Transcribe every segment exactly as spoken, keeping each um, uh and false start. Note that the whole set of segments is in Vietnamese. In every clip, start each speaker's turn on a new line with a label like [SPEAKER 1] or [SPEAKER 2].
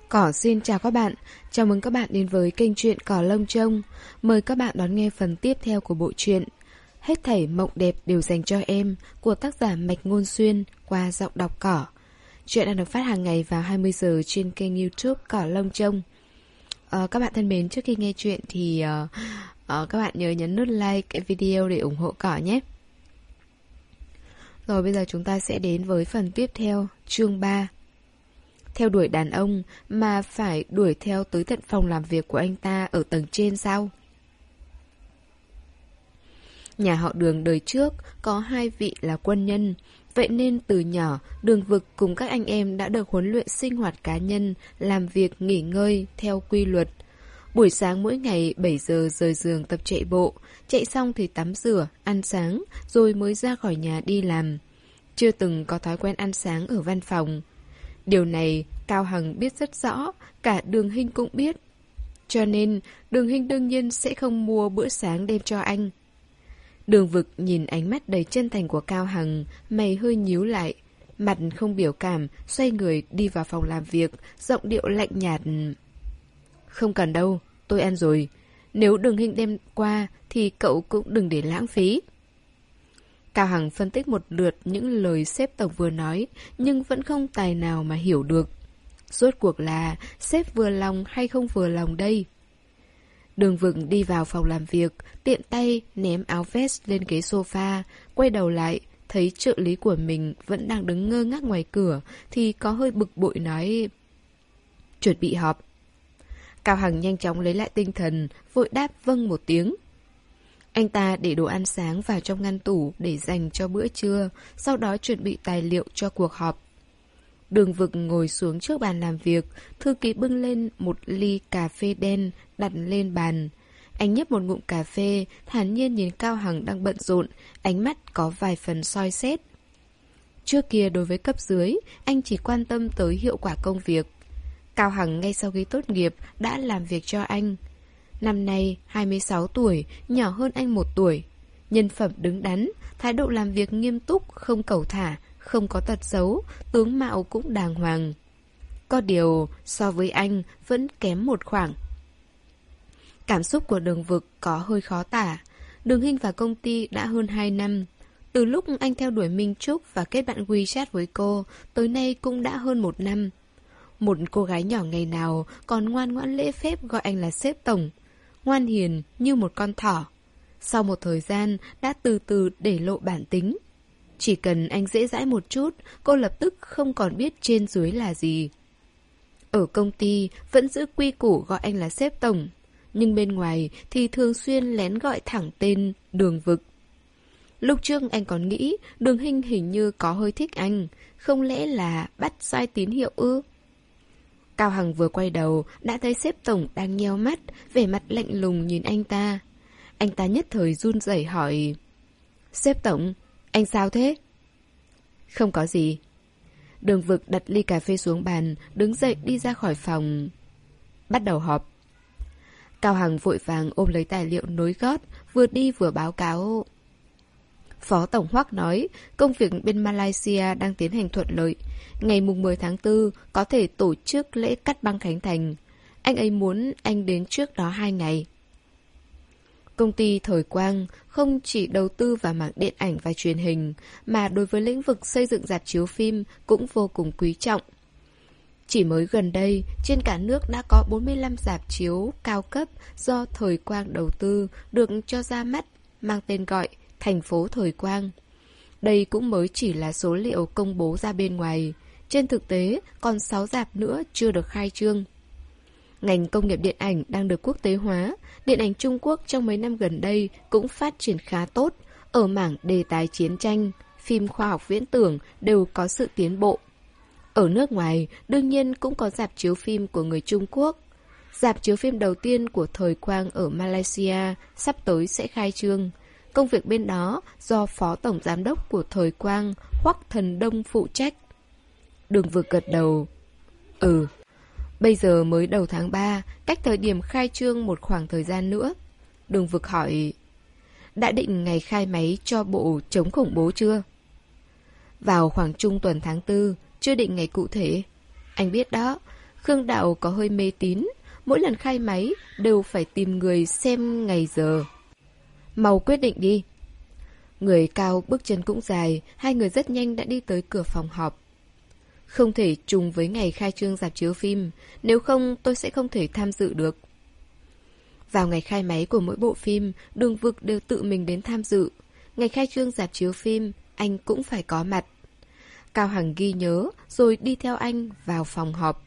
[SPEAKER 1] Cỏ xin chào các bạn, chào mừng các bạn đến với kênh truyện Cỏ Lông Trông. Mời các bạn đón nghe phần tiếp theo của bộ truyện Hết thảy mộng đẹp đều dành cho em của tác giả Mạch Ngôn Xuyên qua giọng đọc Cỏ. Truyện đang được phát hàng ngày vào hai mươi giờ trên kênh YouTube Cỏ Lông Trông. À, các bạn thân mến, trước khi nghe truyện thì uh, uh, các bạn nhớ nhấn nút like cái video để ủng hộ Cỏ nhé. Rồi bây giờ chúng ta sẽ đến với phần tiếp theo, chương ba. Theo đuổi đàn ông mà phải đuổi theo tới tận phòng làm việc của anh ta ở tầng trên sao? Nhà họ Đường đời trước có hai vị là quân nhân, vậy nên từ nhỏ Đường Vực cùng các anh em đã được huấn luyện sinh hoạt cá nhân, làm việc nghỉ ngơi theo quy luật. Buổi sáng mỗi ngày bảy giờ rời giường tập chạy bộ, chạy xong thì tắm rửa, ăn sáng rồi mới ra khỏi nhà đi làm. Chưa từng có thói quen ăn sáng ở văn phòng. Điều này Cao Hằng biết rất rõ, cả Đường Hinh cũng biết. Cho nên Đường Hinh đương nhiên sẽ không mua bữa sáng đem cho anh. Đường Vực nhìn ánh mắt đầy chân thành của Cao Hằng, mày hơi nhíu lại, mặt không biểu cảm, xoay người đi vào phòng làm việc, giọng điệu lạnh nhạt. Không cần đâu, tôi ăn rồi. Nếu Đường Hinh đem qua thì cậu cũng đừng để lãng phí. Cao Hằng phân tích một lượt những lời sếp tổng vừa nói, nhưng vẫn không tài nào mà hiểu được. Rốt cuộc là sếp vừa lòng hay không vừa lòng đây? Đường Vực đi vào phòng làm việc, tiện tay ném áo vest lên ghế sofa, quay đầu lại, thấy trợ lý của mình vẫn đang đứng ngơ ngác ngoài cửa, thì có hơi bực bội nói: chuẩn bị họp. Cao Hằng nhanh chóng lấy lại tinh thần, vội đáp vâng một tiếng. Anh ta để đồ ăn sáng vào trong ngăn tủ để dành cho bữa trưa, sau đó chuẩn bị tài liệu cho cuộc họp. Đường Vực ngồi xuống trước bàn làm việc, thư ký bưng lên một ly cà phê đen đặt lên bàn. Anh nhấp một ngụm cà phê, thản nhiên nhìn Cao Hằng đang bận rộn, ánh mắt có vài phần soi xét. Trước kia đối với cấp dưới, anh chỉ quan tâm tới hiệu quả công việc. Cao Hằng ngay sau khi tốt nghiệp đã làm việc cho anh. Năm nay hai mươi sáu tuổi, nhỏ hơn anh một tuổi. Nhân phẩm đứng đắn, thái độ làm việc nghiêm túc, không cẩu thả, không có tật xấu, tướng mạo cũng đàng hoàng. Có điều, so với anh vẫn kém một khoảng. Cảm xúc của Đường Vực có hơi khó tả. Đường Hinh vào công ty đã hơn hai năm. Từ lúc anh theo đuổi Minh Trúc và kết bạn WeChat với cô, tới nay cũng đã hơn một năm. Một cô gái nhỏ ngày nào còn ngoan ngoãn lễ phép gọi anh là sếp tổng, ngoan hiền như một con thỏ. Sau một thời gian đã từ từ để lộ bản tính. Chỉ cần anh dễ dãi một chút, cô lập tức không còn biết trên dưới là gì. Ở công ty vẫn giữ quy củ gọi anh là sếp tổng, nhưng bên ngoài thì thường xuyên lén gọi thẳng tên Đường Vực. Lúc trước anh còn nghĩ Đường Hinh hình như có hơi thích anh, không lẽ là bắt sai tín hiệu ư? Cao Hằng vừa quay đầu đã thấy sếp tổng đang nheo mắt, vẻ mặt lạnh lùng nhìn anh ta. Anh ta nhất thời run rẩy hỏi: sếp tổng, anh sao thế? Không có gì. Đường Vực đặt ly cà phê xuống bàn, đứng dậy đi ra khỏi phòng. Bắt đầu họp. Cao Hằng vội vàng ôm lấy tài liệu nối gót, vừa đi vừa báo cáo. Phó Tổng Hoắc nói công việc bên Malaysia đang tiến hành thuận lợi. Ngày mùng mười tháng tư có thể tổ chức lễ cắt băng khánh thành. Anh ấy muốn anh đến trước đó hai ngày. Công ty Thời Quang không chỉ đầu tư vào mảng điện ảnh và truyền hình, mà đối với lĩnh vực xây dựng rạp chiếu phim cũng vô cùng quý trọng. Chỉ mới gần đây, trên cả nước đã có bốn mươi lăm rạp chiếu cao cấp do Thời Quang đầu tư được cho ra mắt, mang tên gọi Thành phố Thời Quang. Đây cũng mới chỉ là số liệu công bố ra bên ngoài. Trên thực tế, còn sáu rạp nữa chưa được khai trương. Ngành công nghiệp điện ảnh đang được quốc tế hóa. Điện ảnh Trung Quốc trong mấy năm gần đây cũng phát triển khá tốt. Ở mảng đề tài chiến tranh, phim khoa học viễn tưởng đều có sự tiến bộ. Ở nước ngoài, đương nhiên cũng có rạp chiếu phim của người Trung Quốc. Rạp chiếu phim đầu tiên của Thời Quang ở Malaysia sắp tới sẽ khai trương. Công việc bên đó do Phó Tổng Giám đốc của Thời Quang, Hoắc Thần Đông phụ trách. Đường Vực gật đầu. Ừ, bây giờ mới đầu tháng ba, cách thời điểm khai trương một khoảng thời gian nữa. Đường Vực hỏi, đã định ngày khai máy cho bộ chống khủng bố chưa? Vào khoảng trung tuần tháng tư, chưa định ngày cụ thể. Anh biết đó, Khương Đạo có hơi mê tín, mỗi lần khai máy đều phải tìm người xem ngày giờ. Mau quyết định đi. Người cao bước chân cũng dài, hai người rất nhanh đã đi tới cửa phòng họp. Không thể trùng với ngày khai trương rạp chiếu phim, nếu không tôi sẽ không thể tham dự được. Vào ngày khai máy của mỗi bộ phim, Đường Vực đều tự mình đến tham dự. Ngày khai trương rạp chiếu phim, anh cũng phải có mặt. Cao Hằng ghi nhớ, rồi đi theo anh vào phòng họp.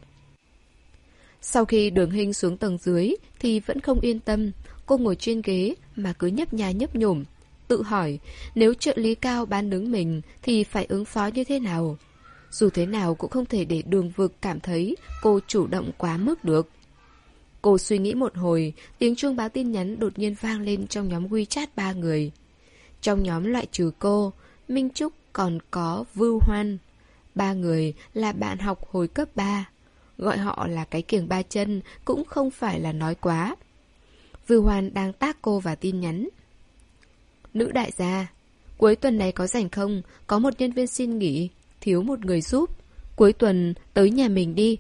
[SPEAKER 1] Sau khi Đường Hinh xuống tầng dưới thì vẫn không yên tâm. Cô ngồi trên ghế mà cứ nhấp nha nhấp nhổm, tự hỏi nếu trợ lý Cao bán đứng mình thì phải ứng phó như thế nào. Dù thế nào cũng không thể để Đường Vực cảm thấy cô chủ động quá mức được. Cô suy nghĩ một hồi, tiếng chuông báo tin nhắn đột nhiên vang lên trong nhóm WeChat ba người. Trong nhóm loại trừ cô, Minh Trúc còn có Vưu Hoan. Ba người là bạn học hồi cấp ba. Gọi họ là cái kiềng ba chân cũng không phải là nói quá. Vưu Hoan đang tác cô vào tin nhắn. Nữ đại gia, cuối tuần này có rảnh không? Có một nhân viên xin nghỉ, thiếu một người giúp. Cuối tuần tới nhà mình đi.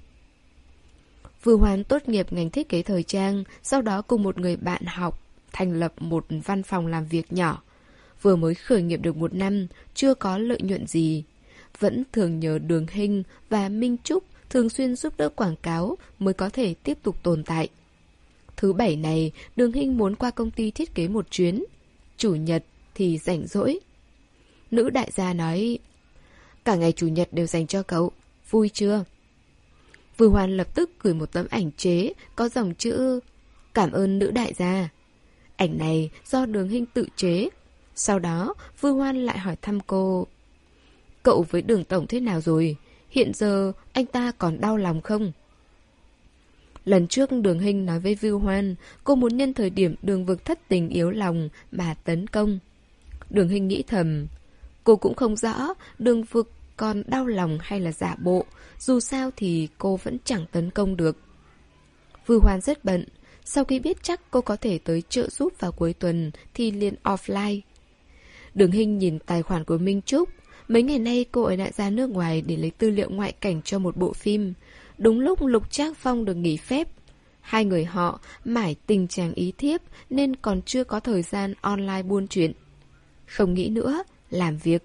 [SPEAKER 1] Vưu Hoan tốt nghiệp ngành thiết kế thời trang, sau đó cùng một người bạn học thành lập một văn phòng làm việc nhỏ. Vừa mới khởi nghiệp được một năm, chưa có lợi nhuận gì. Vẫn thường nhờ Đường Hinh và Minh Trúc thường xuyên giúp đỡ quảng cáo mới có thể tiếp tục tồn tại. Thứ bảy này, Đường Hinh muốn qua công ty thiết kế một chuyến. Chủ nhật thì rảnh rỗi. Nữ đại gia nói, cả ngày chủ nhật đều dành cho cậu, vui chưa? Vưu Hoan lập tức gửi một tấm ảnh chế có dòng chữ cảm ơn nữ đại gia. Ảnh này do Đường Hinh tự chế. Sau đó Vưu Hoan lại hỏi thăm cô, cậu với Đường tổng thế nào rồi? Hiện giờ anh ta còn đau lòng không? Lần trước Đường Hinh nói với Vưu Hoan, cô muốn nhân thời điểm Đường Vực thất tình yếu lòng mà tấn công. Đường Hinh nghĩ thầm, cô cũng không rõ Đường Vực còn đau lòng hay là giả bộ, dù sao thì cô vẫn chẳng tấn công được. Vưu Hoan rất bận, sau khi biết chắc cô có thể tới trợ giúp vào cuối tuần thì liền offline. Đường Hinh nhìn tài khoản của Minh Trúc. Mấy ngày nay cô ấy đã ra nước ngoài để lấy tư liệu ngoại cảnh cho một bộ phim. Đúng lúc Lục Trác Phong được nghỉ phép. Hai người họ mải tình chàng ý thiếp nên còn chưa có thời gian online buôn chuyện. Không nghĩ nữa, làm việc.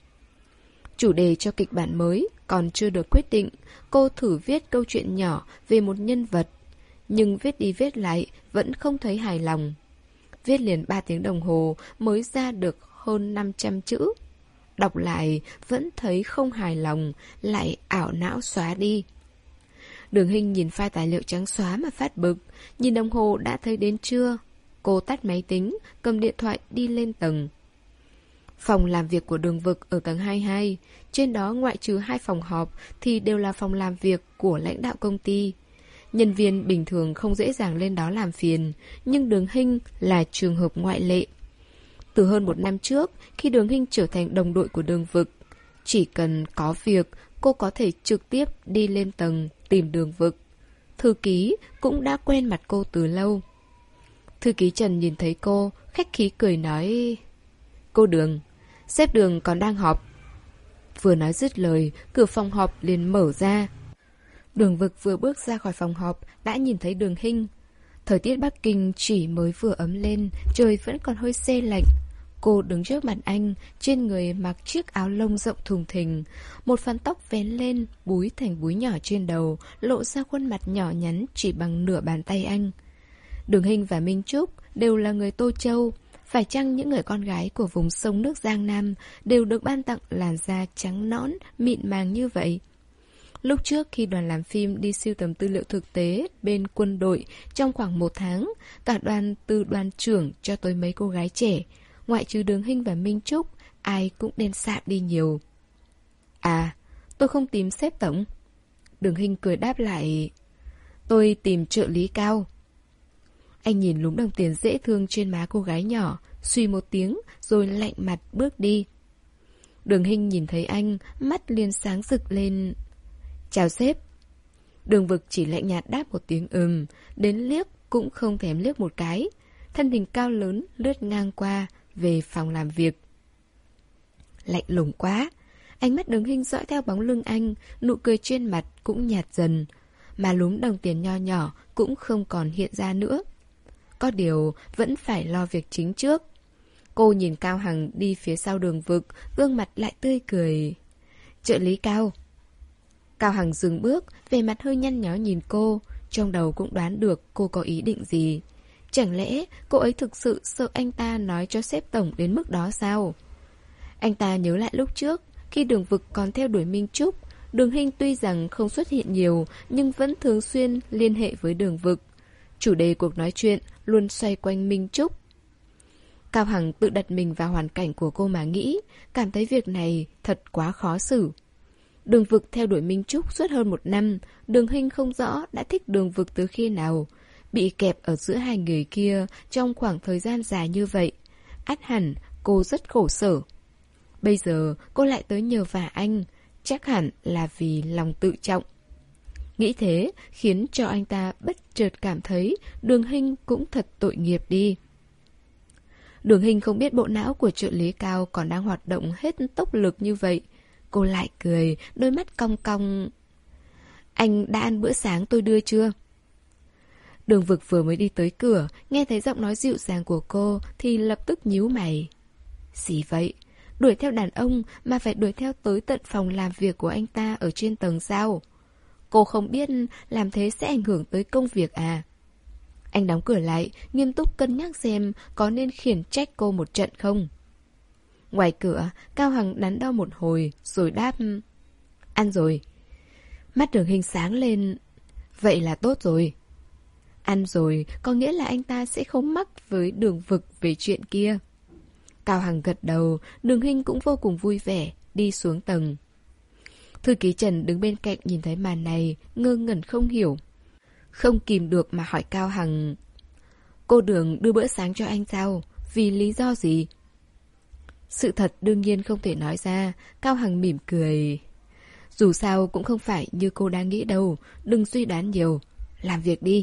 [SPEAKER 1] Chủ đề cho kịch bản mới còn chưa được quyết định. Cô thử viết câu chuyện nhỏ về một nhân vật, nhưng viết đi viết lại vẫn không thấy hài lòng. Viết liền ba tiếng đồng hồ mới ra được hơn năm trăm chữ. Đọc lại vẫn thấy không hài lòng, lại ảo não xóa đi. Đường Hinh nhìn file tài liệu trắng xóa mà phát bực. Nhìn đồng hồ đã thấy đến trưa. Cô tắt máy tính, cầm điện thoại đi lên tầng. Phòng làm việc của Đường Vực ở tầng hai mươi hai. Trên đó ngoại trừ hai phòng họp thì đều là phòng làm việc của lãnh đạo công ty. Nhân viên bình thường không dễ dàng lên đó làm phiền, nhưng Đường Hinh là trường hợp ngoại lệ. Từ hơn một năm trước, khi Đường Hinh trở thành đồng đội của Đường Vực, chỉ cần có việc, cô có thể trực tiếp đi lên tầng tìm Đường Vực. Thư ký cũng đã quen mặt cô từ lâu. Thư ký Trần nhìn thấy cô, khách khí cười nói, cô Đường, sếp Đường còn đang họp. Vừa nói dứt lời, cửa phòng họp liền mở ra. Đường Vực vừa bước ra khỏi phòng họp đã nhìn thấy Đường Hinh. Thời tiết Bắc Kinh chỉ mới vừa ấm lên, trời vẫn còn hơi se lạnh. Cô đứng trước mặt anh, trên người mặc chiếc áo lông rộng thùng thình. Một phần tóc vén lên, búi thành búi nhỏ trên đầu, lộ ra khuôn mặt nhỏ nhắn chỉ bằng nửa bàn tay anh. Đường Hinh và Minh Trúc đều là người Tô Châu. Phải chăng những người con gái của vùng sông nước Giang Nam đều được ban tặng làn da trắng nõn, mịn màng như vậy? Lúc trước khi đoàn làm phim đi sưu tầm tư liệu thực tế bên quân đội trong khoảng một tháng, cả đoàn từ đoàn trưởng cho tới mấy cô gái trẻ, ngoại trừ Đường Hinh và Minh Trúc, ai cũng đen sạm đi nhiều. À, tôi không tìm sếp tổng. Đường Hinh cười đáp lại, tôi tìm trợ lý Cao. Anh nhìn lúm đồng tiền dễ thương trên má cô gái nhỏ, suy một tiếng rồi lạnh mặt bước đi. Đường Hinh nhìn thấy anh, mắt liền sáng rực lên. Chào sếp. Đường Vực chỉ lạnh nhạt đáp một tiếng ừm, đến liếc cũng không thèm liếc một cái. Thân hình cao lớn lướt ngang qua về phòng làm việc. Lạnh lùng quá. Ánh mắt Đường Hinh dõi theo bóng lưng anh, nụ cười trên mặt cũng nhạt dần. mà lúm đồng tiền nho nhỏ cũng không còn hiện ra nữa. Có điều vẫn phải lo việc chính trước. Cô nhìn Cao Hằng đi phía sau Đường Vực, gương mặt lại tươi cười. Trợ lý Cao. Cao Hằng dừng bước, vẻ mặt hơi nhăn nhó nhìn cô, trong đầu cũng đoán được cô có ý định gì. Chẳng lẽ cô ấy thực sự sợ anh ta nói cho sếp tổng đến mức đó sao? Anh ta nhớ lại lúc trước, khi Đường Vực còn theo đuổi Minh Trúc, Đường Hinh tuy rằng không xuất hiện nhiều nhưng vẫn thường xuyên liên hệ với Đường Vực. Chủ đề cuộc nói chuyện luôn xoay quanh Minh Trúc. Cao Hằng tự đặt mình vào hoàn cảnh của cô mà nghĩ, cảm thấy việc này thật quá khó xử. Đường Vực theo đuổi Minh Trúc suốt hơn một năm, Đường Hinh không rõ đã thích Đường Vực từ khi nào. Bị kẹp ở giữa hai người kia trong khoảng thời gian dài như vậy, ắt hẳn cô rất khổ sở. Bây giờ cô lại tới nhờ vả anh, chắc hẳn là vì lòng tự trọng. Nghĩ thế khiến cho anh ta bất chợt cảm thấy Đường Hinh cũng thật tội nghiệp đi. Đường Hinh không biết bộ não của trợ lý Cao còn đang hoạt động hết tốc lực như vậy. Cô lại cười, đôi mắt cong cong. Anh đã ăn bữa sáng tôi đưa chưa? Đường Vực vừa mới đi tới cửa, nghe thấy giọng nói dịu dàng của cô thì lập tức nhíu mày. Gì vậy? Đuổi theo đàn ông mà phải đuổi theo tới tận phòng làm việc của anh ta ở trên tầng sao? Cô không biết làm thế sẽ ảnh hưởng tới công việc à? Anh đóng cửa lại, nghiêm túc cân nhắc xem có nên khiển trách cô một trận không. Ngoài cửa, Cao Hằng đắn đo một hồi rồi đáp. Ăn rồi. Mắt Đường Hinh sáng lên. Vậy là tốt rồi. Ăn rồi có nghĩa là anh ta sẽ không mắc với Đường Vực về chuyện kia. Cao Hằng gật đầu, Đường Hinh cũng vô cùng vui vẻ, đi xuống tầng. Thư ký Trần đứng bên cạnh nhìn thấy màn này, ngơ ngẩn không hiểu. Không kìm được mà hỏi Cao Hằng. Cô Đường đưa bữa sáng cho anh sao? Vì lý do gì? Sự thật đương nhiên không thể nói ra. Cao Hằng mỉm cười. Dù sao cũng không phải như cô đang nghĩ đâu. Đừng suy đoán nhiều. Làm việc đi.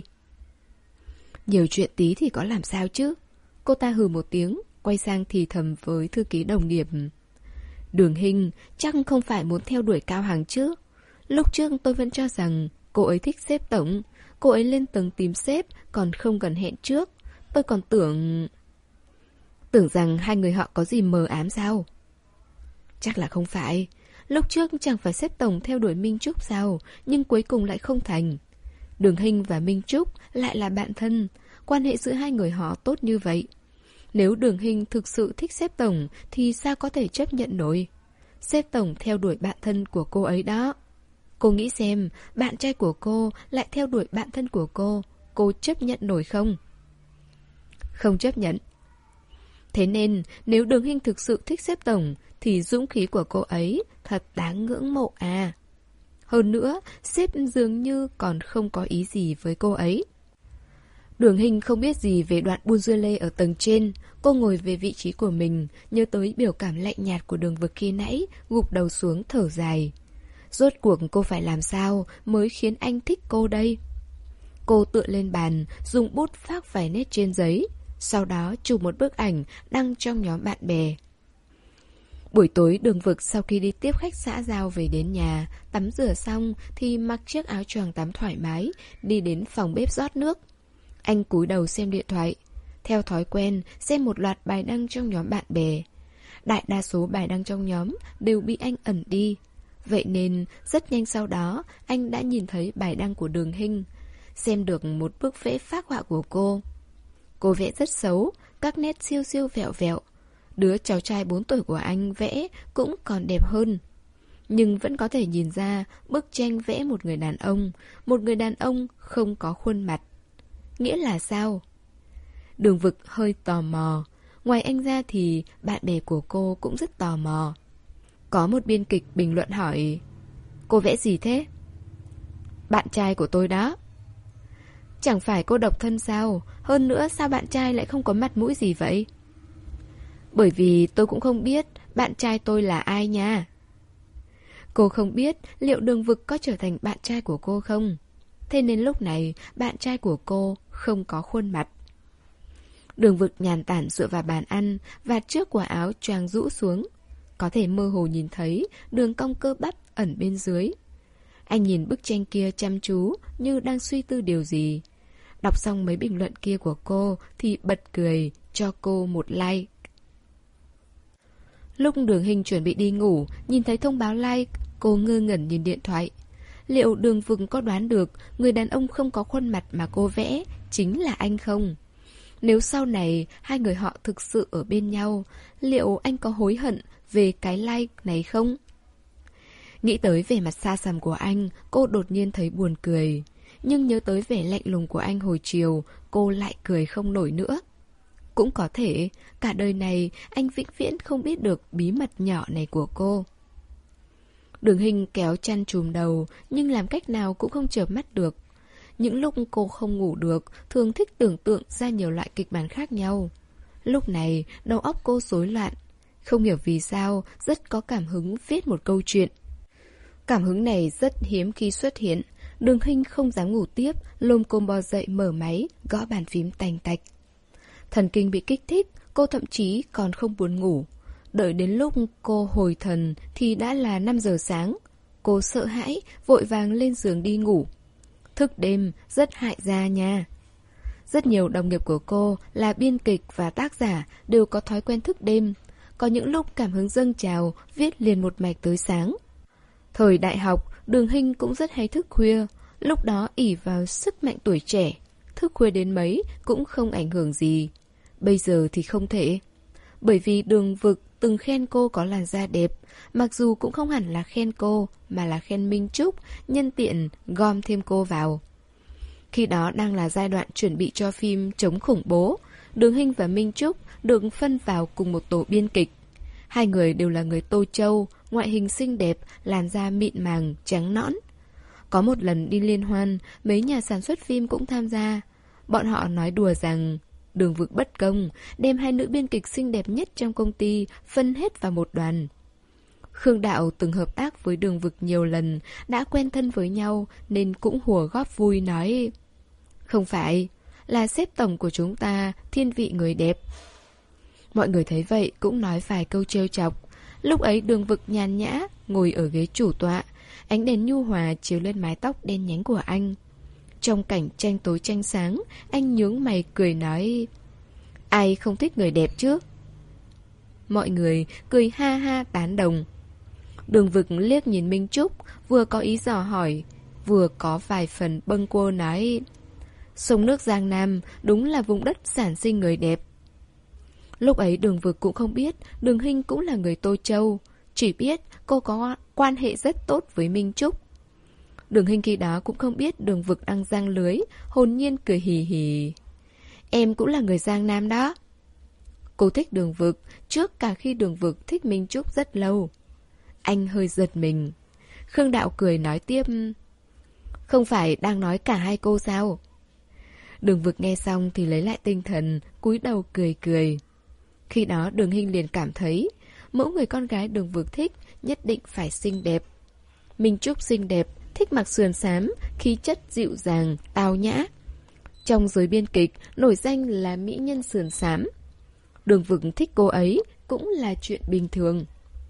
[SPEAKER 1] Nhiều chuyện tí thì có làm sao chứ? Cô ta hừ một tiếng, quay sang thì thầm với thư ký đồng nghiệp. Đường Hinh chắc không phải muốn theo đuổi Cao Hằng chứ? Lúc trước tôi vẫn cho rằng cô ấy thích sếp tổng. Cô ấy lên tầng tìm sếp còn không cần hẹn trước. Tôi còn tưởng... Tưởng rằng hai người họ có gì mờ ám sao? Chắc là không phải. Lúc trước chẳng phải sếp tổng theo đuổi Minh Trúc sao? Nhưng cuối cùng lại không thành. Đường Hinh và Minh Trúc lại là bạn thân. Quan hệ giữa hai người họ tốt như vậy. Nếu Đường Hinh thực sự thích sếp tổng thì sao có thể chấp nhận nổi? Sếp tổng theo đuổi bạn thân của cô ấy đó. Cô nghĩ xem, bạn trai của cô lại theo đuổi bạn thân của cô, cô chấp nhận nổi không? Không chấp nhận. Thế nên, nếu Đường Hinh thực sự thích sếp tổng, thì dũng khí của cô ấy thật đáng ngưỡng mộ à. Hơn nữa, sếp dường như còn không có ý gì với cô ấy. Đường Hinh không biết gì về đoạn buôn dưa lê ở tầng trên. Cô ngồi về vị trí của mình, nhớ tới biểu cảm lạnh nhạt của Đường Vực khi nãy, gục đầu xuống thở dài. Rốt cuộc cô phải làm sao mới khiến anh thích cô đây? Cô tựa lên bàn, dùng bút phác vài nét trên giấy, sau đó chụp một bức ảnh đăng trong nhóm bạn bè. Buổi tối Đường Vực sau khi đi tiếp khách xã giao về đến nhà, tắm rửa xong thì mặc chiếc áo choàng tắm thoải mái, đi đến phòng bếp rót nước. Anh cúi đầu xem điện thoại, theo thói quen xem một loạt bài đăng trong nhóm bạn bè. Đại đa số bài đăng trong nhóm đều bị anh ẩn đi. Vậy nên rất nhanh sau đó anh đã nhìn thấy bài đăng của Đường Hinh, xem được một bức vẽ phác họa của cô. Cô vẽ rất xấu, các nét siêu siêu vẹo vẹo. Đứa cháu trai bốn tuổi của anh vẽ cũng còn đẹp hơn. Nhưng vẫn có thể nhìn ra bức tranh vẽ một người đàn ông, một người đàn ông không có khuôn mặt. Nghĩa là sao? Đường Vực hơi tò mò. Ngoài anh ra thì bạn bè của cô cũng rất tò mò. Có một biên kịch bình luận hỏi: cô vẽ gì thế? Bạn trai của tôi đó. Chẳng phải cô độc thân sao? Hơn nữa sao bạn trai lại không có mặt mũi gì vậy? Bởi vì tôi cũng không biết bạn trai tôi là ai nha. Cô không biết liệu Đường Vực có trở thành bạn trai của cô không? Thế nên lúc này bạn trai của cô không có khuôn mặt. Đường Vực nhàn tản dựa vào bàn ăn, vạt trước của áo choàng rũ xuống. Có thể mơ hồ nhìn thấy đường cong cơ bắp ẩn bên dưới. Anh nhìn bức tranh kia chăm chú như đang suy tư điều gì. Đọc xong mấy bình luận kia của cô thì bật cười, cho cô một like. Lúc Đường Hinh chuẩn bị đi ngủ, nhìn thấy thông báo like, cô ngơ ngẩn nhìn điện thoại. Liệu Đường Vực có đoán được người đàn ông không có khuôn mặt mà cô vẽ chính là anh không? Nếu sau này hai người họ thực sự ở bên nhau, liệu anh có hối hận về cái like này không? Nghĩ tới vẻ mặt xa xăm của anh, cô đột nhiên thấy buồn cười. Nhưng nhớ tới vẻ lạnh lùng của anh hồi chiều, cô lại cười không nổi nữa. Cũng có thể, cả đời này anh vĩnh viễn không biết được bí mật nhỏ này của cô. Đường Hinh kéo chăn trùm đầu, nhưng làm cách nào cũng không chợp mắt được. Những lúc cô không ngủ được, thường thích tưởng tượng ra nhiều loại kịch bản khác nhau. Lúc này, đầu óc cô rối loạn. Không hiểu vì sao, rất có cảm hứng viết một câu chuyện. Cảm hứng này rất hiếm khi xuất hiện. Đường Hinh không dám ngủ tiếp, lồm cồm bò dậy mở máy, gõ bàn phím tành tạch. Thần kinh bị kích thích, cô thậm chí còn không buồn ngủ. Đợi đến lúc cô hồi thần thì đã là năm giờ sáng. Cô sợ hãi, vội vàng lên giường đi ngủ. Thức đêm rất hại da nha. Rất nhiều đồng nghiệp của cô là biên kịch và tác giả đều có thói quen thức đêm. Có những lúc cảm hứng dâng trào, viết liền một mạch tới sáng. Thời đại học, Đường Hinh cũng rất hay thức khuya. Lúc đó ỷ vào sức mạnh tuổi trẻ, thức khuya đến mấy cũng không ảnh hưởng gì. Bây giờ thì không thể. Bởi vì Đường Vực từng khen cô có làn da đẹp, mặc dù cũng không hẳn là khen cô, mà là khen Minh Trúc, nhân tiện gom thêm cô vào. Khi đó đang là giai đoạn chuẩn bị cho phim chống khủng bố, Đường Hinh và Minh Trúc được phân vào cùng một tổ biên kịch. Hai người đều là người Tô Châu, ngoại hình xinh đẹp, làn da mịn màng, trắng nõn. Có một lần đi liên hoan, mấy nhà sản xuất phim cũng tham gia. Bọn họ nói đùa rằng Đường Vực bất công, đem hai nữ biên kịch xinh đẹp nhất trong công ty phân hết vào một đoàn. Khương Đạo từng hợp tác với Đường Vực nhiều lần, đã quen thân với nhau nên cũng hùa góp vui nói: không phải, là sếp tổng của chúng ta thiên vị người đẹp. Mọi người thấy vậy cũng nói vài câu trêu chọc. Lúc ấy Đường Vực nhàn nhã ngồi ở ghế chủ tọa, ánh đèn nhu hòa chiếu lên mái tóc đen nhánh của anh. Trong cảnh tranh tối tranh sáng, anh nhướng mày cười nói: ai không thích người đẹp chứ? Mọi người cười ha ha tán đồng. Đường Vực liếc nhìn Minh Trúc, vừa có ý dò hỏi, vừa có vài phần bâng quơ nói: sông nước Giang Nam đúng là vùng đất sản sinh người đẹp. Lúc ấy Đường Vực cũng không biết Đường Hinh cũng là người Tô Châu, chỉ biết cô có quan hệ rất tốt với Minh Trúc. Đường Hinh khi đó cũng không biết Đường Vực đang giăng lưới, hồn nhiên cười hì hì: em cũng là người Giang Nam đó. Cô thích Đường Vực trước cả khi Đường Vực thích Minh Trúc rất lâu. Anh hơi giật mình. Khương Đạo cười nói tiếp: không phải đang nói cả hai cô sao? Đường Vực nghe xong thì lấy lại tinh thần, cúi đầu cười cười. Khi đó Đường Hinh liền cảm thấy mẫu người con gái Đường Vực thích nhất định phải xinh đẹp. Minh Trúc xinh đẹp, thích mặc sườn xám, khí chất dịu dàng, tao nhã. Trong giới biên kịch nổi danh là mỹ nhân sườn xám. Đường Vực thích cô ấy cũng là chuyện bình thường.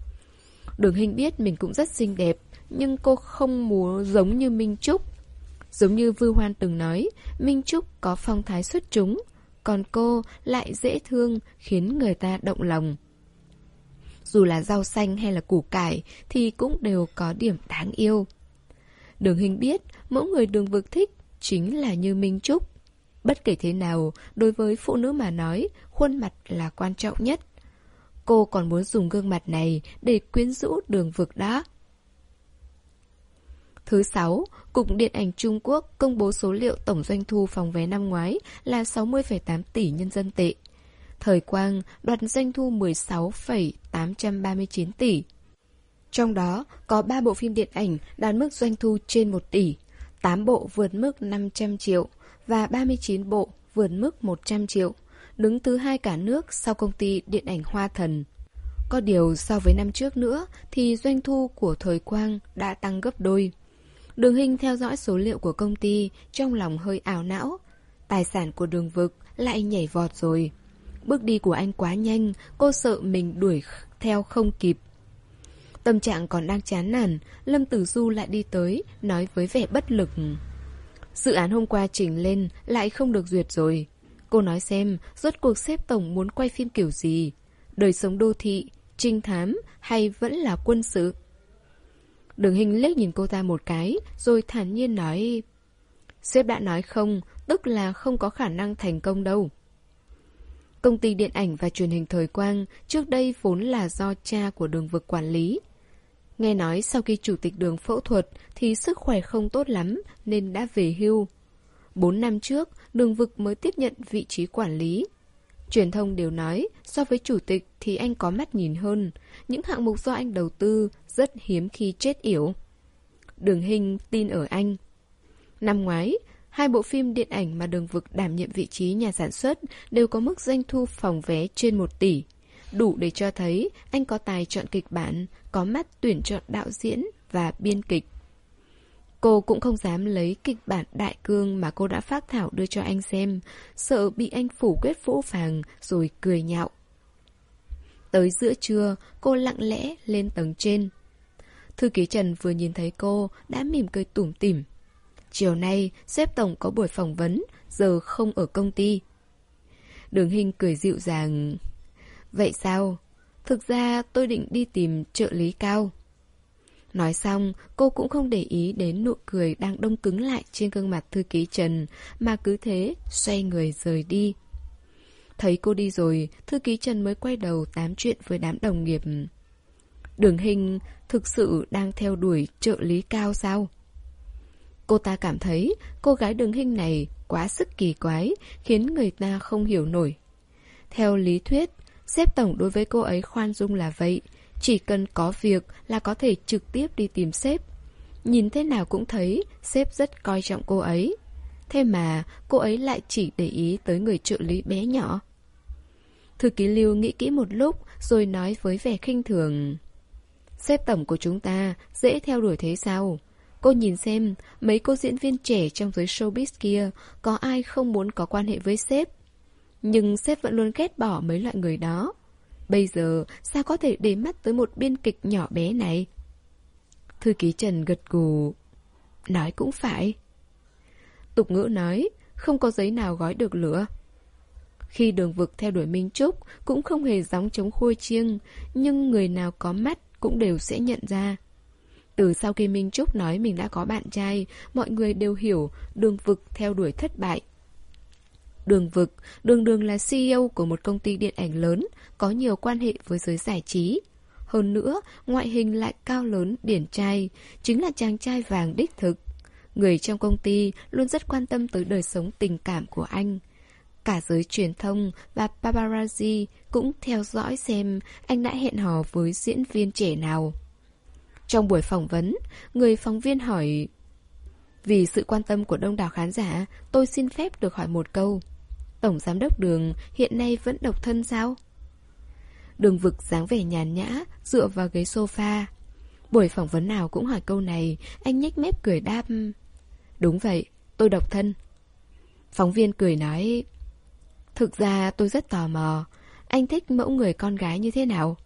[SPEAKER 1] Đường Hinh biết mình cũng rất xinh đẹp, nhưng cô không muốn giống như Minh Trúc. Giống như Vư Hoan từng nói, Minh Trúc có phong thái xuất chúng, còn cô lại dễ thương, khiến người ta động lòng. Dù là rau xanh hay là củ cải thì cũng đều có điểm đáng yêu. Đường Hinh biết mẫu người Đường Vực thích chính là như Minh Trúc. Bất kể thế nào, đối với phụ nữ mà nói, khuôn mặt là quan trọng nhất. Cô còn muốn dùng gương mặt này để quyến rũ Đường Vực đó. Thứ sáu, Cục Điện ảnh Trung Quốc công bố số liệu tổng doanh thu phòng vé năm ngoái là sáu mươi phẩy tám tỷ nhân dân tệ. Thời Quang đoạt doanh thu mười sáu phẩy tám trăm ba mươi chín tỷ. Trong đó có ba bộ phim điện ảnh đạt mức doanh thu trên một tỷ, tám bộ vượt mức năm trăm triệu và ba mươi chín bộ vượt mức một trăm triệu, đứng thứ hai cả nước sau công ty điện ảnh Hoa Thần. Có điều so với năm trước nữa thì doanh thu của Thời Quang đã tăng gấp đôi. Đường Hinh theo dõi số liệu của công ty, trong lòng hơi ảo não. Tài sản của Đường Vực lại nhảy vọt rồi. Bước đi của anh quá nhanh, cô sợ mình đuổi theo không kịp. Tâm trạng còn đang chán nản, Lâm Tử Du lại đi tới, nói với vẻ bất lực. Dự án hôm qua chỉnh lên lại không được duyệt rồi. Cô nói xem, rốt cuộc sếp tổng muốn quay phim kiểu gì? Đời sống đô thị, trinh thám hay vẫn là quân sự? Đường Hình liếc nhìn cô ta một cái, rồi thản nhiên nói: Sếp đã nói không, tức là không có khả năng thành công đâu. Công ty điện ảnh và truyền hình Thời Quang trước đây vốn là do cha của Đường Vực quản lý. Nghe nói sau khi chủ tịch Đường phẫu thuật thì sức khỏe không tốt lắm nên đã về hưu. Bốn năm trước, Đường Vực mới tiếp nhận vị trí quản lý. Truyền thông đều nói, so với chủ tịch thì anh có mắt nhìn hơn. Những hạng mục do anh đầu tư rất hiếm khi chết yểu. Đường Hình tin ở anh. Năm ngoái, hai bộ phim điện ảnh mà Đường Vực đảm nhiệm vị trí nhà sản xuất đều có mức doanh thu phòng vé trên một tỷ. Đủ để cho thấy anh có tài chọn kịch bản, có mắt tuyển chọn đạo diễn và biên kịch. Cô cũng không dám lấy kịch bản đại cương mà cô đã phác thảo đưa cho anh xem, sợ bị anh phủ quyết phũ phàng rồi cười nhạo. Tới giữa trưa, cô lặng lẽ lên tầng trên. Thư ký Trần vừa nhìn thấy cô đã mỉm cười tủm tỉm. Chiều nay, sếp tổng có buổi phỏng vấn, giờ không ở công ty. Đường Hình cười dịu dàng. Vậy sao? Thực ra tôi định đi tìm trợ lý Cao. Nói xong, cô cũng không để ý đến nụ cười đang đông cứng lại trên gương mặt thư ký Trần, mà cứ thế xoay người rời đi. Thấy cô đi rồi, thư ký Trần mới quay đầu tám chuyện với đám đồng nghiệp. Đường Hình thực sự đang theo đuổi trợ lý Cao sao? Cô ta cảm thấy cô gái Đường Hình này quá sức kỳ quái, khiến người ta không hiểu nổi. Theo lý thuyết, sếp tổng đối với cô ấy khoan dung là vậy. Chỉ cần có việc là có thể trực tiếp đi tìm sếp. Nhìn thế nào cũng thấy sếp rất coi trọng cô ấy. Thế mà cô ấy lại chỉ để ý tới người trợ lý bé nhỏ. Thư ký Lưu nghĩ kỹ một lúc rồi nói với vẻ khinh thường. Sếp tổng của chúng ta dễ theo đuổi thế sao? Cô nhìn xem, mấy cô diễn viên trẻ trong giới showbiz kia có ai không muốn có quan hệ với sếp. Nhưng sếp vẫn luôn ghét bỏ mấy loại người đó. Bây giờ sao có thể để mắt tới một biên kịch nhỏ bé này? Thư ký Trần gật gù. Nói cũng phải. Tục ngữ nói, không có giấy nào gói được lửa. Khi Đường Vực theo đuổi Minh Trúc cũng không hề gióng chống khua chiêng, nhưng người nào có mắt cũng đều sẽ nhận ra. Từ sau khi Minh Trúc nói mình đã có bạn trai, mọi người đều hiểu Đường Vực theo đuổi thất bại. Đường Vực, đường đường là xê e ô của một công ty điện ảnh lớn, có nhiều quan hệ với giới giải trí. Hơn nữa, ngoại hình lại cao lớn, điển trai, chính là chàng trai vàng đích thực. Người trong công ty luôn rất quan tâm tới đời sống tình cảm của anh. Cả giới truyền thông và paparazzi cũng theo dõi xem anh đã hẹn hò với diễn viên trẻ nào. Trong buổi phỏng vấn, người phóng viên hỏi: Vì sự quan tâm của đông đảo khán giả, tôi xin phép được hỏi một câu. Tổng giám đốc Đường hiện nay vẫn độc thân sao? Đường Vực dáng vẻ nhàn nhã, dựa vào ghế sofa. Buổi phỏng vấn nào cũng hỏi câu này, anh nhếch mép cười đáp: Đúng vậy, tôi độc thân. Phóng viên cười nói: Thực ra tôi rất tò mò, anh thích mẫu người con gái như thế nào?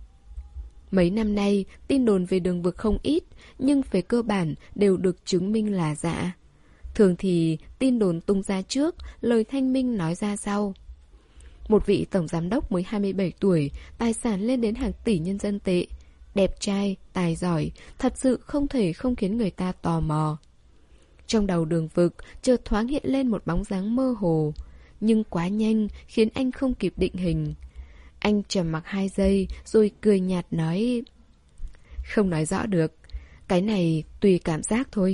[SPEAKER 1] Mấy năm nay, tin đồn về Đường Vực không ít, nhưng về cơ bản đều được chứng minh là giả. Thường thì tin đồn tung ra trước, lời thanh minh nói ra sau. Một vị tổng giám đốc mới hai mươi bảy tuổi, tài sản lên đến hàng tỷ nhân dân tệ, đẹp trai, tài giỏi, thật sự không thể không khiến người ta tò mò. Trong đầu Đường Vực chợt thoáng hiện lên một bóng dáng mơ hồ, nhưng quá nhanh khiến anh không kịp định hình. Anh trầm mặc hai giây rồi cười nhạt nói: Không nói rõ được, cái này tùy cảm giác thôi.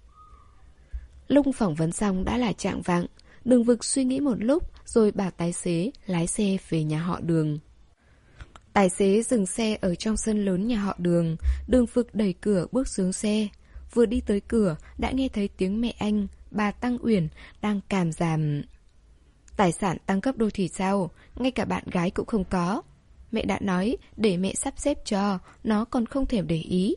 [SPEAKER 1] Lúc phỏng vấn xong đã là chạng vạng. Đường Vực suy nghĩ một lúc rồi bảo tài xế lái xe về nhà họ Đường. Tài xế dừng xe ở trong sân lớn nhà họ Đường. Đường Vực đẩy cửa bước xuống xe. Vừa đi tới cửa đã nghe thấy tiếng mẹ anh, bà Tăng Uyển, đang cảm giảm: Tài sản tăng gấp đôi thì sao? Ngay cả bạn gái cũng không có. Mẹ đã nói để mẹ sắp xếp cho, nó còn không thèm để ý.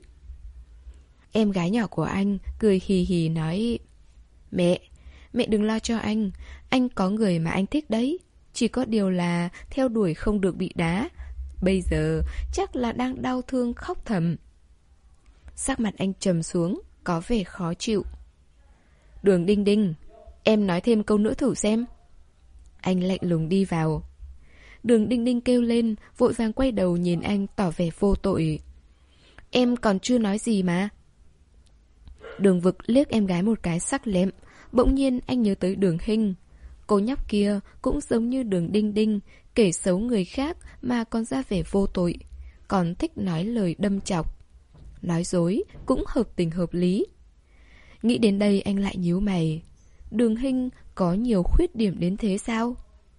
[SPEAKER 1] Em gái nhỏ của anh cười hì hì nói: Mẹ, mẹ đừng lo cho anh. Anh có người mà anh thích đấy. Chỉ có điều là theo đuổi không được bị đá. Bây giờ chắc là đang đau thương khóc thầm. Sắc mặt anh trầm xuống, có vẻ khó chịu. Đường Đinh Đinh, em nói thêm câu nữa thử xem. Anh lạnh lùng đi vào. Đường Đinh Đinh kêu lên, vội vàng quay đầu nhìn anh tỏ vẻ vô tội. Em còn chưa nói gì mà. Đường Vực liếc em gái một cái sắc lẹm. Bỗng nhiên anh nhớ tới Đường Hinh. Cô nhóc kia cũng giống như Đường Đinh Đinh, kể xấu người khác mà còn ra vẻ vô tội, còn thích nói lời đâm chọc. Nói dối cũng hợp tình hợp lý. Nghĩ đến đây anh lại nhíu mày. Đường Hinh có nhiều khuyết điểm đến thế sao?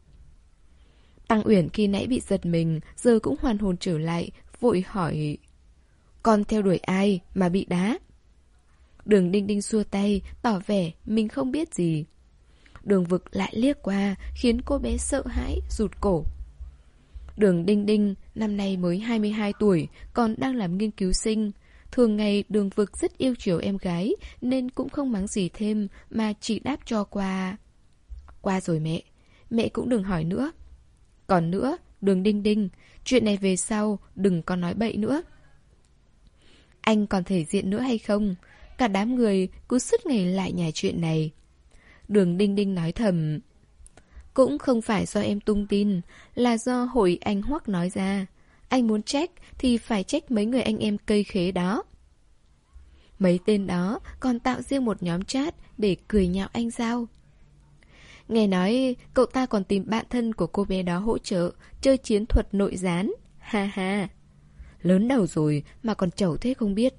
[SPEAKER 1] Tăng Uyển khi nãy bị giật mình, giờ cũng hoàn hồn trở lại, vội hỏi: Con theo đuổi ai mà bị đá? Đường Đinh Đinh xua tay, tỏ vẻ mình không biết gì. Đường Vực lại liếc qua, khiến cô bé sợ hãi, rụt cổ. Đường Đinh Đinh năm nay mới hai mươi hai tuổi, còn đang làm nghiên cứu sinh. Thường ngày Đường Vực rất yêu chiều em gái, nên cũng không mắng gì thêm, mà chỉ đáp cho qua. Qua rồi mẹ, mẹ cũng đừng hỏi nữa. Còn nữa, Đường Đinh Đinh, chuyện này về sau đừng có nói bậy nữa. Anh còn thể diện nữa hay không? Cả đám người cứ suốt ngày lại nhảy chuyện này. Đường Đinh Đinh nói thầm. Cũng không phải do em tung tin, là do hội anh Hoắc nói ra. Anh muốn trách thì phải trách mấy người anh em cây khế đó. Mấy tên đó còn tạo riêng một nhóm chat để cười nhạo anh sao? Nghe nói cậu ta còn tìm bạn thân của cô bé đó hỗ trợ chơi chiến thuật nội gián. Ha ha. Lớn đầu rồi mà còn chẩu thế không biết.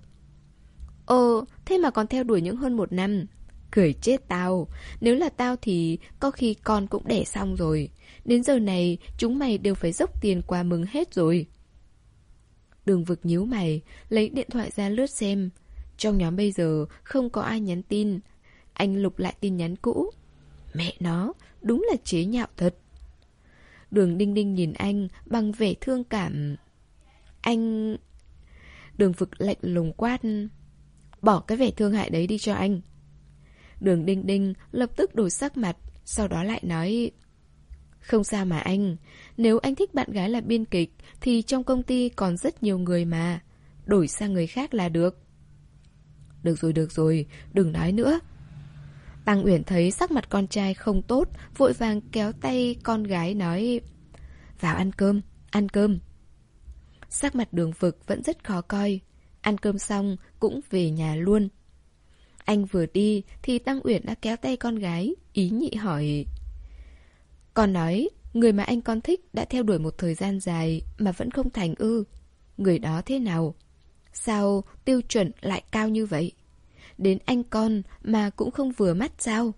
[SPEAKER 1] Ồ, thế mà còn theo đuổi những hơn một năm. Cười chết tao. Nếu là tao thì có khi con cũng đẻ xong rồi. Đến giờ này chúng mày đều phải dốc tiền quà mừng hết rồi. Đường Vực nhíu mày, lấy điện thoại ra lướt xem. Trong nhóm bây giờ không có ai nhắn tin. Anh lục lại tin nhắn cũ. Mẹ nó, đúng là chế nhạo thật. Đường Đinh Đinh nhìn anh bằng vẻ thương cảm. Anh... Đường Vực lạnh lùng quát. Bỏ cái vẻ thương hại đấy đi cho anh. Đường Đinh Đinh lập tức đổi sắc mặt, sau đó lại nói: Không sao mà anh, nếu anh thích bạn gái là biên kịch thì trong công ty còn rất nhiều người mà. Đổi sang người khác là được. Được rồi, được rồi, đừng nói nữa. Tăng Uyển thấy sắc mặt con trai không tốt, vội vàng kéo tay con gái nói: Vào ăn cơm, ăn cơm. Sắc mặt Đường Vực vẫn rất khó coi. Ăn cơm xong cũng về nhà luôn. Anh vừa đi thì Tăng Uyển đã kéo tay con gái, ý nhị hỏi: Con nói người mà anh con thích đã theo đuổi một thời gian dài mà vẫn không thành ư? Người đó thế nào? Sao tiêu chuẩn lại cao như vậy? Đến anh con mà cũng không vừa mắt sao?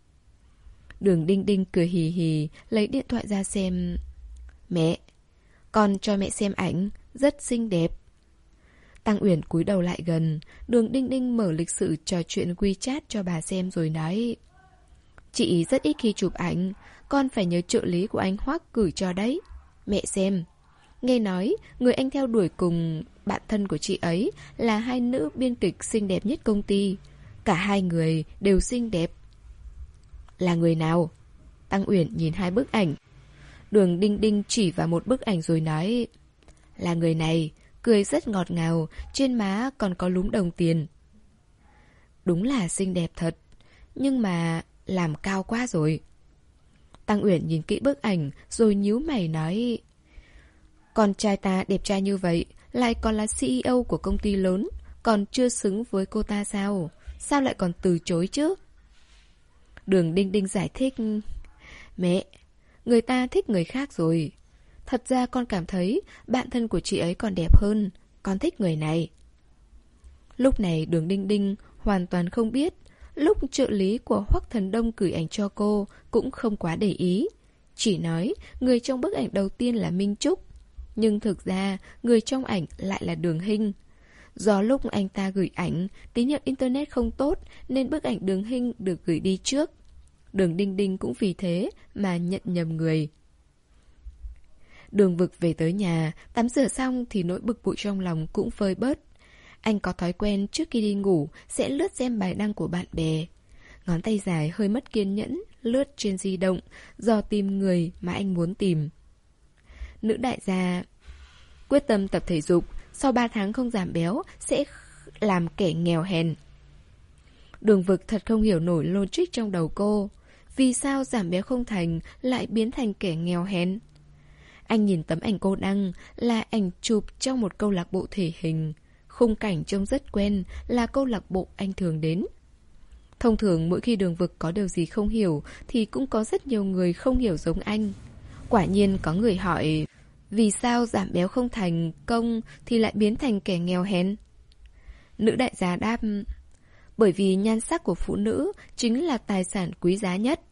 [SPEAKER 1] Đường Đinh Đinh cười hì hì, lấy điện thoại ra xem. Mẹ, con cho mẹ xem ảnh, rất xinh đẹp. Tăng Uyển cúi đầu lại gần. Đường Đinh Đinh mở lịch sử trò chuyện WeChat cho bà xem rồi nói: Chị rất ít khi chụp ảnh, con phải nhờ trợ lý của anh Hoắc gửi cho đấy. Mẹ xem. Nghe nói người anh theo đuổi cùng bạn thân của chị ấy là hai nữ biên kịch xinh đẹp nhất công ty. Cả hai người đều xinh đẹp. Là người nào? Tăng Uyển nhìn hai bức ảnh. Đường Đinh Đinh chỉ vào một bức ảnh rồi nói: Là người này, cười rất ngọt ngào, trên má còn có lúm đồng tiền. Đúng là xinh đẹp thật, nhưng mà làm cao quá rồi. Tăng Uyển nhìn kỹ bức ảnh rồi nhíu mày nói: Con trai ta đẹp trai như vậy, lại còn là xê e ô của công ty lớn, còn chưa xứng với cô ta sao? Sao lại còn từ chối chứ? Đường Đinh Đinh giải thích: Mẹ, người ta thích người khác rồi. Thật ra con cảm thấy bạn thân của chị ấy còn đẹp hơn. Con thích người này. Lúc này Đường Đinh Đinh hoàn toàn không biết. Lúc trợ lý của Hoắc Thần Đông gửi ảnh cho cô cũng không quá để ý. Chỉ nói người trong bức ảnh đầu tiên là Minh Trúc. Nhưng thực ra người trong ảnh lại là Đường Hinh. Do lúc anh ta gửi ảnh, tín hiệu internet không tốt nên bức ảnh Đường Hinh được gửi đi trước. Đường Đinh Đinh cũng vì thế mà nhận nhầm người. Đường Vực về tới nhà, tắm rửa xong thì nỗi bực bội trong lòng cũng vơi bớt. Anh có thói quen trước khi đi ngủ sẽ lướt xem bài đăng của bạn bè. Ngón tay dài hơi mất kiên nhẫn, lướt trên di động, dò tìm người mà anh muốn tìm. Nữ đại gia... quyết tâm tập thể dục, sau ba tháng không giảm béo sẽ làm kẻ nghèo hèn. Đường Vực thật không hiểu nổi logic trong đầu cô. Vì sao giảm béo không thành lại biến thành kẻ nghèo hèn? Anh nhìn tấm ảnh cô đăng là ảnh chụp trong một câu lạc bộ thể hình. Khung cảnh trông rất quen, là câu lạc bộ anh thường đến. Thông thường mỗi khi Đường Vực có điều gì không hiểu thì cũng có rất nhiều người không hiểu giống anh. Quả nhiên có người hỏi, vì sao giảm béo không thành công thì lại biến thành kẻ nghèo hèn? Nữ đại gia đáp, bởi vì nhan sắc của phụ nữ chính là tài sản quý giá nhất.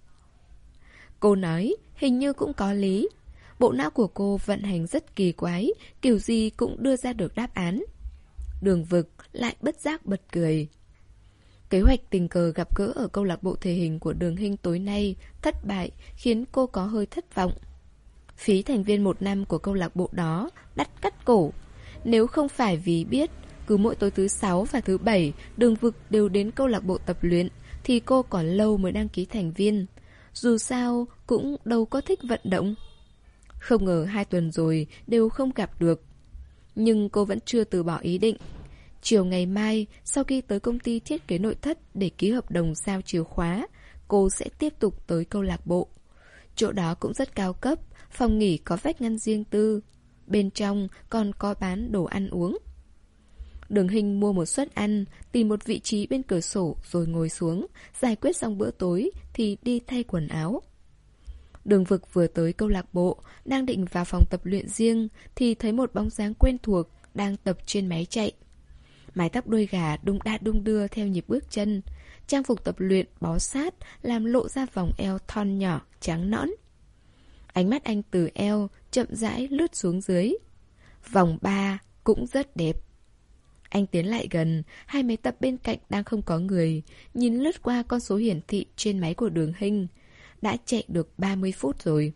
[SPEAKER 1] Cô nói, hình như cũng có lý. Bộ não của cô vận hành rất kỳ quái, kiểu gì cũng đưa ra được đáp án. Đường Vực lại bất giác bật cười. Kế hoạch tình cờ gặp gỡ ở câu lạc bộ thể hình của Đường Hinh tối nay thất bại khiến cô có hơi thất vọng. Phí thành viên một năm của câu lạc bộ đó đắt cắt cổ. Nếu không phải vì biết cứ mỗi tối thứ sáu và thứ bảy Đường Vực đều đến câu lạc bộ tập luyện thì cô còn lâu mới đăng ký thành viên. Dù sao cũng đâu có thích vận động. Không ngờ hai tuần rồi đều không gặp được. Nhưng cô vẫn chưa từ bỏ ý định. Chiều ngày mai, sau khi tới công ty thiết kế nội thất để ký hợp đồng giao chìa khóa, cô sẽ tiếp tục tới câu lạc bộ. Chỗ đó cũng rất cao cấp, phòng nghỉ có vách ngăn riêng tư. Bên trong còn có bán đồ ăn uống. Đường Hinh mua một suất ăn, tìm một vị trí bên cửa sổ rồi ngồi xuống, giải quyết xong bữa tối thì đi thay quần áo. Đường Vực vừa tới câu lạc bộ, đang định vào phòng tập luyện riêng thì thấy một bóng dáng quen thuộc đang tập trên máy chạy. Mái tóc đuôi gà đung đa đung đưa theo nhịp bước chân. Trang phục tập luyện bó sát làm lộ ra vòng eo thon nhỏ, trắng nõn. Ánh mắt anh từ eo chậm rãi lướt xuống dưới. Vòng ba cũng rất đẹp. Anh tiến lại gần, hai máy tập bên cạnh đang không có người, nhìn lướt qua con số hiển thị trên máy của Đường Hinh. Đã chạy được ba mươi phút rồi.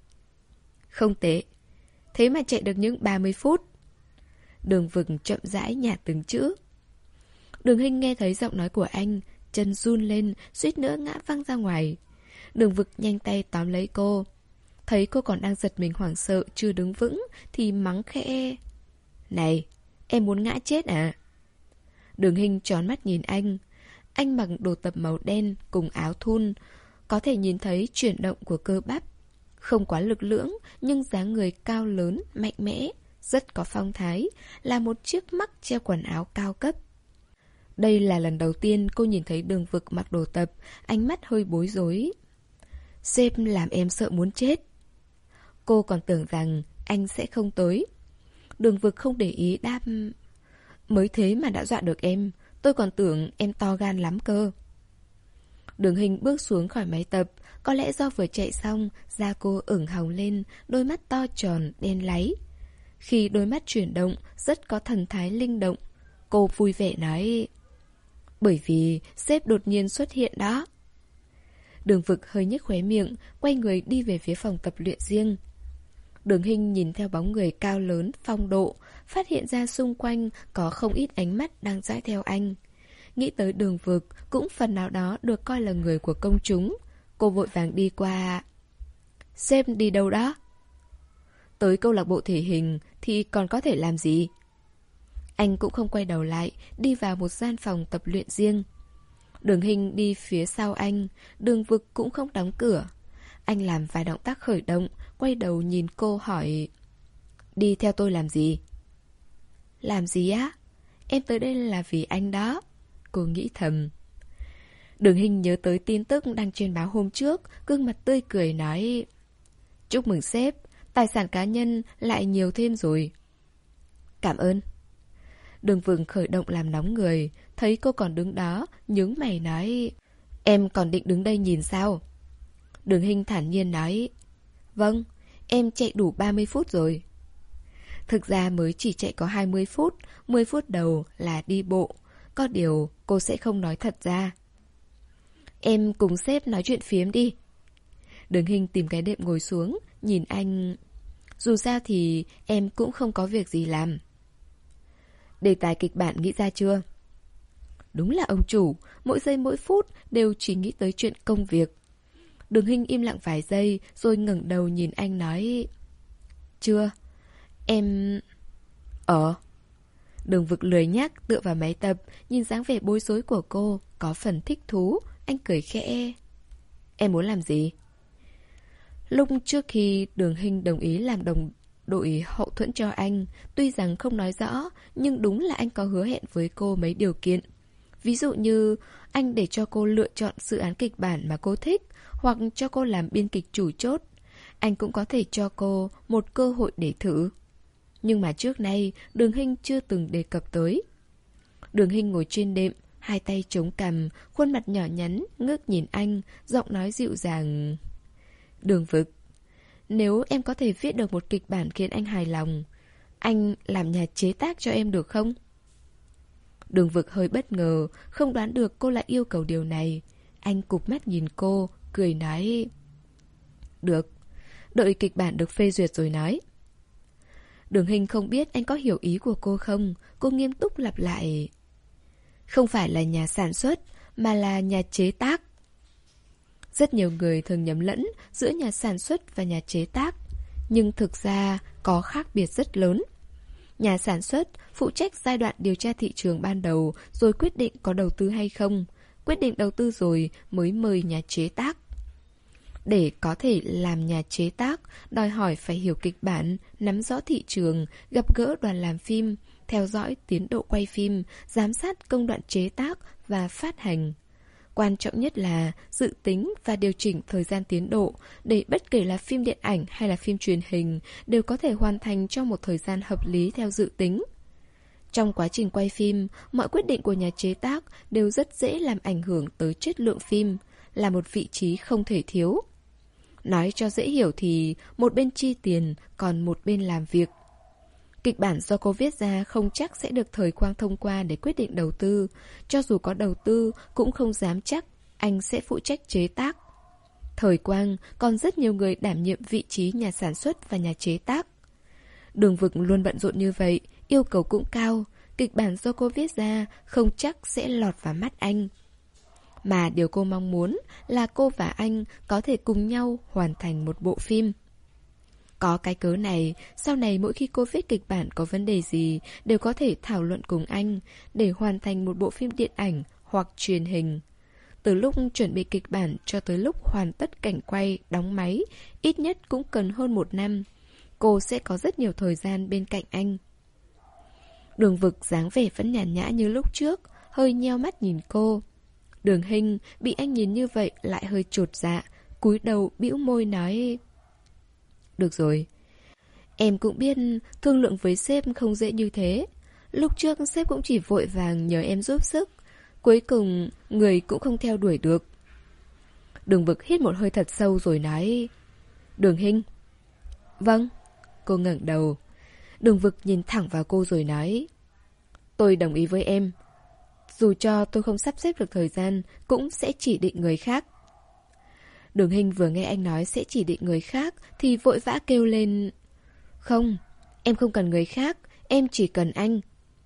[SPEAKER 1] Không tệ. Thế mà chạy được những ba mươi phút. Đường Vực chậm rãi nhả từng chữ. Đường Hinh nghe thấy giọng nói của anh, chân run lên, suýt nữa ngã văng ra ngoài. Đường Vực nhanh tay tóm lấy cô. Thấy cô còn đang giật mình hoảng sợ, chưa đứng vững, thì mắng khẽ. Này, em muốn ngã chết à? Đường Hinh tròn mắt nhìn anh. Anh mặc đồ tập màu đen cùng áo thun, có thể nhìn thấy chuyển động của cơ bắp. Không quá lực lưỡng, nhưng dáng người cao lớn, mạnh mẽ, rất có phong thái, là một chiếc mắc treo quần áo cao cấp. Đây là lần đầu tiên cô nhìn thấy Đường Vực mặc đồ tập, ánh mắt hơi bối rối. Sếp làm em sợ muốn chết. Cô còn tưởng rằng anh sẽ không tới. Đường Vực không để ý đáp. Mới thế mà đã dọa được em, tôi còn tưởng em to gan lắm cơ. Đường Hinh bước xuống khỏi máy tập. Có lẽ do vừa chạy xong, da cô ửng hồng lên, đôi mắt to tròn, đen láy. Khi đôi mắt chuyển động, rất có thần thái linh động. Cô vui vẻ nói. Bởi vì sếp đột nhiên xuất hiện đó. Đường Vực hơi nhếch khóe miệng, quay người đi về phía phòng tập luyện riêng. Đường Hinh nhìn theo bóng người cao lớn, phong độ, phát hiện ra xung quanh có không ít ánh mắt đang dõi theo anh. Nghĩ tới Đường Vực cũng phần nào đó được coi là người của công chúng. Cô vội vàng đi qua. Sếp đi đâu đó? Tới câu lạc bộ thể hình thì còn có thể làm gì? Anh cũng không quay đầu lại, đi vào một gian phòng tập luyện riêng. Đường Hinh đi phía sau anh, Đường Vực cũng không đóng cửa. Anh làm vài động tác khởi động, quay đầu nhìn cô hỏi. Đi theo tôi làm gì? Làm gì á? Em tới đây là vì anh đó. Cô nghĩ thầm. Đường Hinh nhớ tới tin tức đăng trên báo hôm trước, gương mặt tươi cười nói. Chúc mừng sếp, tài sản cá nhân lại nhiều thêm rồi. Cảm ơn. Đường Vực khởi động làm nóng người, thấy cô còn đứng đó, nhướng mày nói. Em còn định đứng đây nhìn sao? Đường Hinh thản nhiên nói. Vâng, em chạy đủ ba mươi phút rồi. Thực ra mới chỉ chạy có hai mươi phút, mười phút đầu là đi bộ. Có điều cô sẽ không nói thật ra. Em cùng sếp nói chuyện phiếm đi. Đường Hinh tìm cái đệm ngồi xuống, nhìn anh. Dù sao thì em cũng không có việc gì làm. Đề tài kịch bản nghĩ ra chưa? Đúng là ông chủ, mỗi giây mỗi phút đều chỉ nghĩ tới chuyện công việc. Đường Hinh im lặng vài giây rồi ngẩng đầu nhìn anh nói. Chưa, em... Ờ. Đường Vực lười nhác tựa vào máy tập, nhìn dáng vẻ bối rối của cô, có phần thích thú. Anh cười khẽ. Em muốn làm gì? Lúc trước khi Đường Hinh đồng ý làm đồng đội hậu thuẫn cho anh, tuy rằng không nói rõ, nhưng đúng là anh có hứa hẹn với cô mấy điều kiện. Ví dụ như anh để cho cô lựa chọn dự án kịch bản mà cô thích, hoặc cho cô làm biên kịch chủ chốt. Anh cũng có thể cho cô một cơ hội để thử. Nhưng mà trước nay, Đường Hinh chưa từng đề cập tới. Đường Hinh ngồi trên đệm, hai tay chống cằm, khuôn mặt nhỏ nhắn, ngước nhìn anh, giọng nói dịu dàng. Đường Vực, nếu em có thể viết được một kịch bản khiến anh hài lòng, anh làm nhà chế tác cho em được không? Đường Vực hơi bất ngờ, không đoán được cô lại yêu cầu điều này. Anh cụp mắt nhìn cô, cười nói. Được, đợi kịch bản được phê duyệt rồi nói. Đường Hinh không biết anh có hiểu ý của cô không. Cô nghiêm túc lặp lại. Không phải là nhà sản xuất, mà là nhà chế tác. Rất nhiều người thường nhầm lẫn giữa nhà sản xuất và nhà chế tác, nhưng thực ra có khác biệt rất lớn. Nhà sản xuất phụ trách giai đoạn điều tra thị trường ban đầu, rồi quyết định có đầu tư hay không. Quyết định đầu tư rồi mới mời nhà chế tác. Để có thể làm nhà chế tác, đòi hỏi phải hiểu kịch bản, nắm rõ thị trường, gặp gỡ đoàn làm phim, theo dõi tiến độ quay phim, giám sát công đoạn chế tác và phát hành. Quan trọng nhất là dự tính và điều chỉnh thời gian tiến độ để bất kể là phim điện ảnh hay là phim truyền hình đều có thể hoàn thành trong một thời gian hợp lý theo dự tính. Trong quá trình quay phim, mọi quyết định của nhà chế tác đều rất dễ làm ảnh hưởng tới chất lượng phim, là một vị trí không thể thiếu. Nói cho dễ hiểu thì một bên chi tiền, còn một bên làm việc. Kịch bản do cô viết ra không chắc sẽ được Thời Quang thông qua để quyết định đầu tư. Cho dù có đầu tư cũng không dám chắc anh sẽ phụ trách chế tác. Thời Quang còn rất nhiều người đảm nhiệm vị trí nhà sản xuất và nhà chế tác. Đường Vực luôn bận rộn như vậy, yêu cầu cũng cao. Kịch bản do cô viết ra không chắc sẽ lọt vào mắt anh. Mà điều cô mong muốn là cô và anh có thể cùng nhau hoàn thành một bộ phim. Có cái cớ này, sau này mỗi khi cô viết kịch bản có vấn đề gì đều có thể thảo luận cùng anh để hoàn thành một bộ phim điện ảnh hoặc truyền hình. Từ lúc chuẩn bị kịch bản cho tới lúc hoàn tất cảnh quay, đóng máy, ít nhất cũng cần hơn một năm. Cô sẽ có rất nhiều thời gian bên cạnh anh. Đường Vực dáng vẻ vẫn nhàn nhã như lúc trước, hơi nheo mắt nhìn cô. Đường Hinh bị anh nhìn như vậy lại hơi chột dạ, cúi đầu bĩu môi nói. Được rồi, em cũng biết thương lượng với sếp không dễ như thế. Lúc trước sếp cũng chỉ vội vàng nhờ em giúp sức, cuối cùng người cũng không theo đuổi được. Đường Vực hít một hơi thật sâu rồi nói. Đường Hinh. Vâng. Cô ngẩng đầu. Đường Vực nhìn thẳng vào cô rồi nói. Tôi đồng ý với em. Dù cho tôi không sắp xếp được thời gian, cũng sẽ chỉ định người khác. Đường Hinh vừa nghe anh nói sẽ chỉ định người khác thì vội vã kêu lên. Không, em không cần người khác, em chỉ cần anh.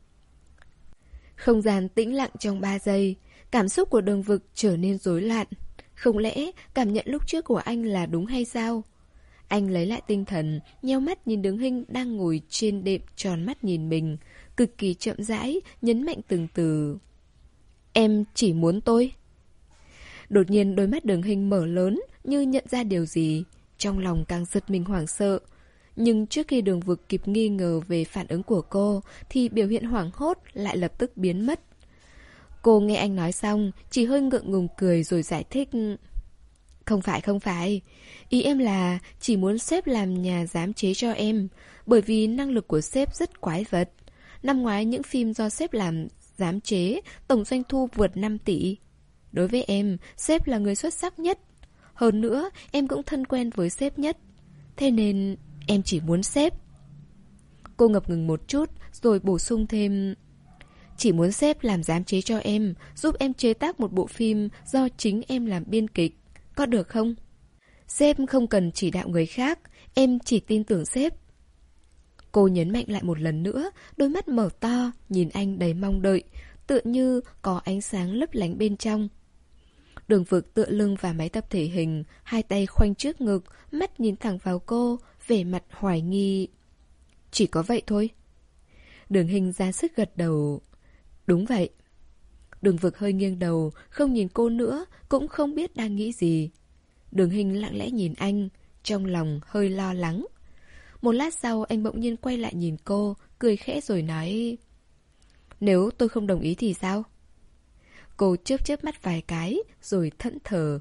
[SPEAKER 1] Không gian tĩnh lặng trong ba giây, cảm xúc của Đường Vực trở nên rối loạn. Không lẽ cảm nhận lúc trước của anh là đúng hay sao? Anh lấy lại tinh thần, nheo mắt nhìn Đường Hinh đang ngồi trên đệm tròn mắt nhìn mình, cực kỳ chậm rãi, nhấn mạnh từng từ. Em chỉ muốn tôi. Đột nhiên đôi mắt Đường Hinh mở lớn như nhận ra điều gì, trong lòng càng giật mình hoảng sợ. Nhưng trước khi Đường Vực kịp nghi ngờ về phản ứng của cô thì biểu hiện hoảng hốt lại lập tức biến mất. Cô nghe anh nói xong chỉ hơi ngượng ngùng cười rồi giải thích. Không phải không phải, ý em là chỉ muốn sếp làm nhà giám chế cho em, bởi vì năng lực của sếp rất quái vật. Năm ngoái những phim do sếp làm giám chế tổng doanh thu vượt năm tỷ. Đối với em, sếp là người xuất sắc nhất. Hơn nữa, em cũng thân quen với sếp nhất. Thế nên em chỉ muốn sếp. Cô ngập ngừng một chút rồi bổ sung thêm. Chỉ muốn sếp làm giám chế cho em, giúp em chế tác một bộ phim do chính em làm biên kịch. Có được không? Sếp không cần chỉ đạo người khác, em chỉ tin tưởng sếp. Cô nhấn mạnh lại một lần nữa, đôi mắt mở to, nhìn anh đầy mong đợi, tựa như có ánh sáng lấp lánh bên trong. Đường Vực tựa lưng vào máy tập thể hình, hai tay khoanh trước ngực, mắt nhìn thẳng vào cô, vẻ mặt hoài nghi. Chỉ có vậy thôi. Đường Hình ra sức gật đầu. Đúng vậy. Đường Vực hơi nghiêng đầu, không nhìn cô nữa, cũng không biết đang nghĩ gì. Đường Hình lặng lẽ nhìn anh, trong lòng hơi lo lắng. Một lát sau anh bỗng nhiên quay lại nhìn cô, cười khẽ rồi nói: Nếu tôi không đồng ý thì sao? Cô chớp chớp mắt vài cái, rồi thẫn thờ.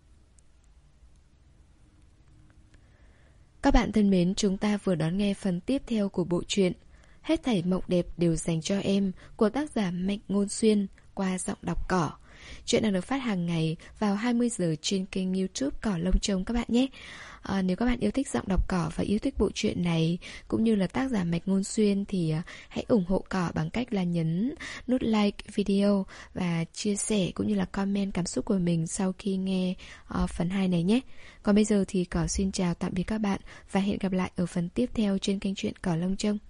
[SPEAKER 1] Các bạn thân mến, chúng ta vừa đón nghe phần tiếp theo của bộ truyện Hết thảy mộng đẹp đều dành cho em của tác giả Mạnh Ngôn Xuyên qua giọng đọc Cỏ. Chuyện đang được phát hàng ngày vào hai mươi giờ trên kênh YouTube Cỏ Lông Trông các bạn nhé. À, nếu các bạn yêu thích giọng đọc Cỏ và yêu thích bộ truyện này cũng như là tác giả Mạch Ngôn Xuyên thì uh, hãy ủng hộ Cỏ bằng cách là nhấn nút like video và chia sẻ cũng như là comment cảm xúc của mình sau khi nghe uh, phần hai này nhé. Còn bây giờ thì Cỏ xin chào tạm biệt các bạn và hẹn gặp lại ở phần tiếp theo trên kênh truyện Cỏ Lông Trông.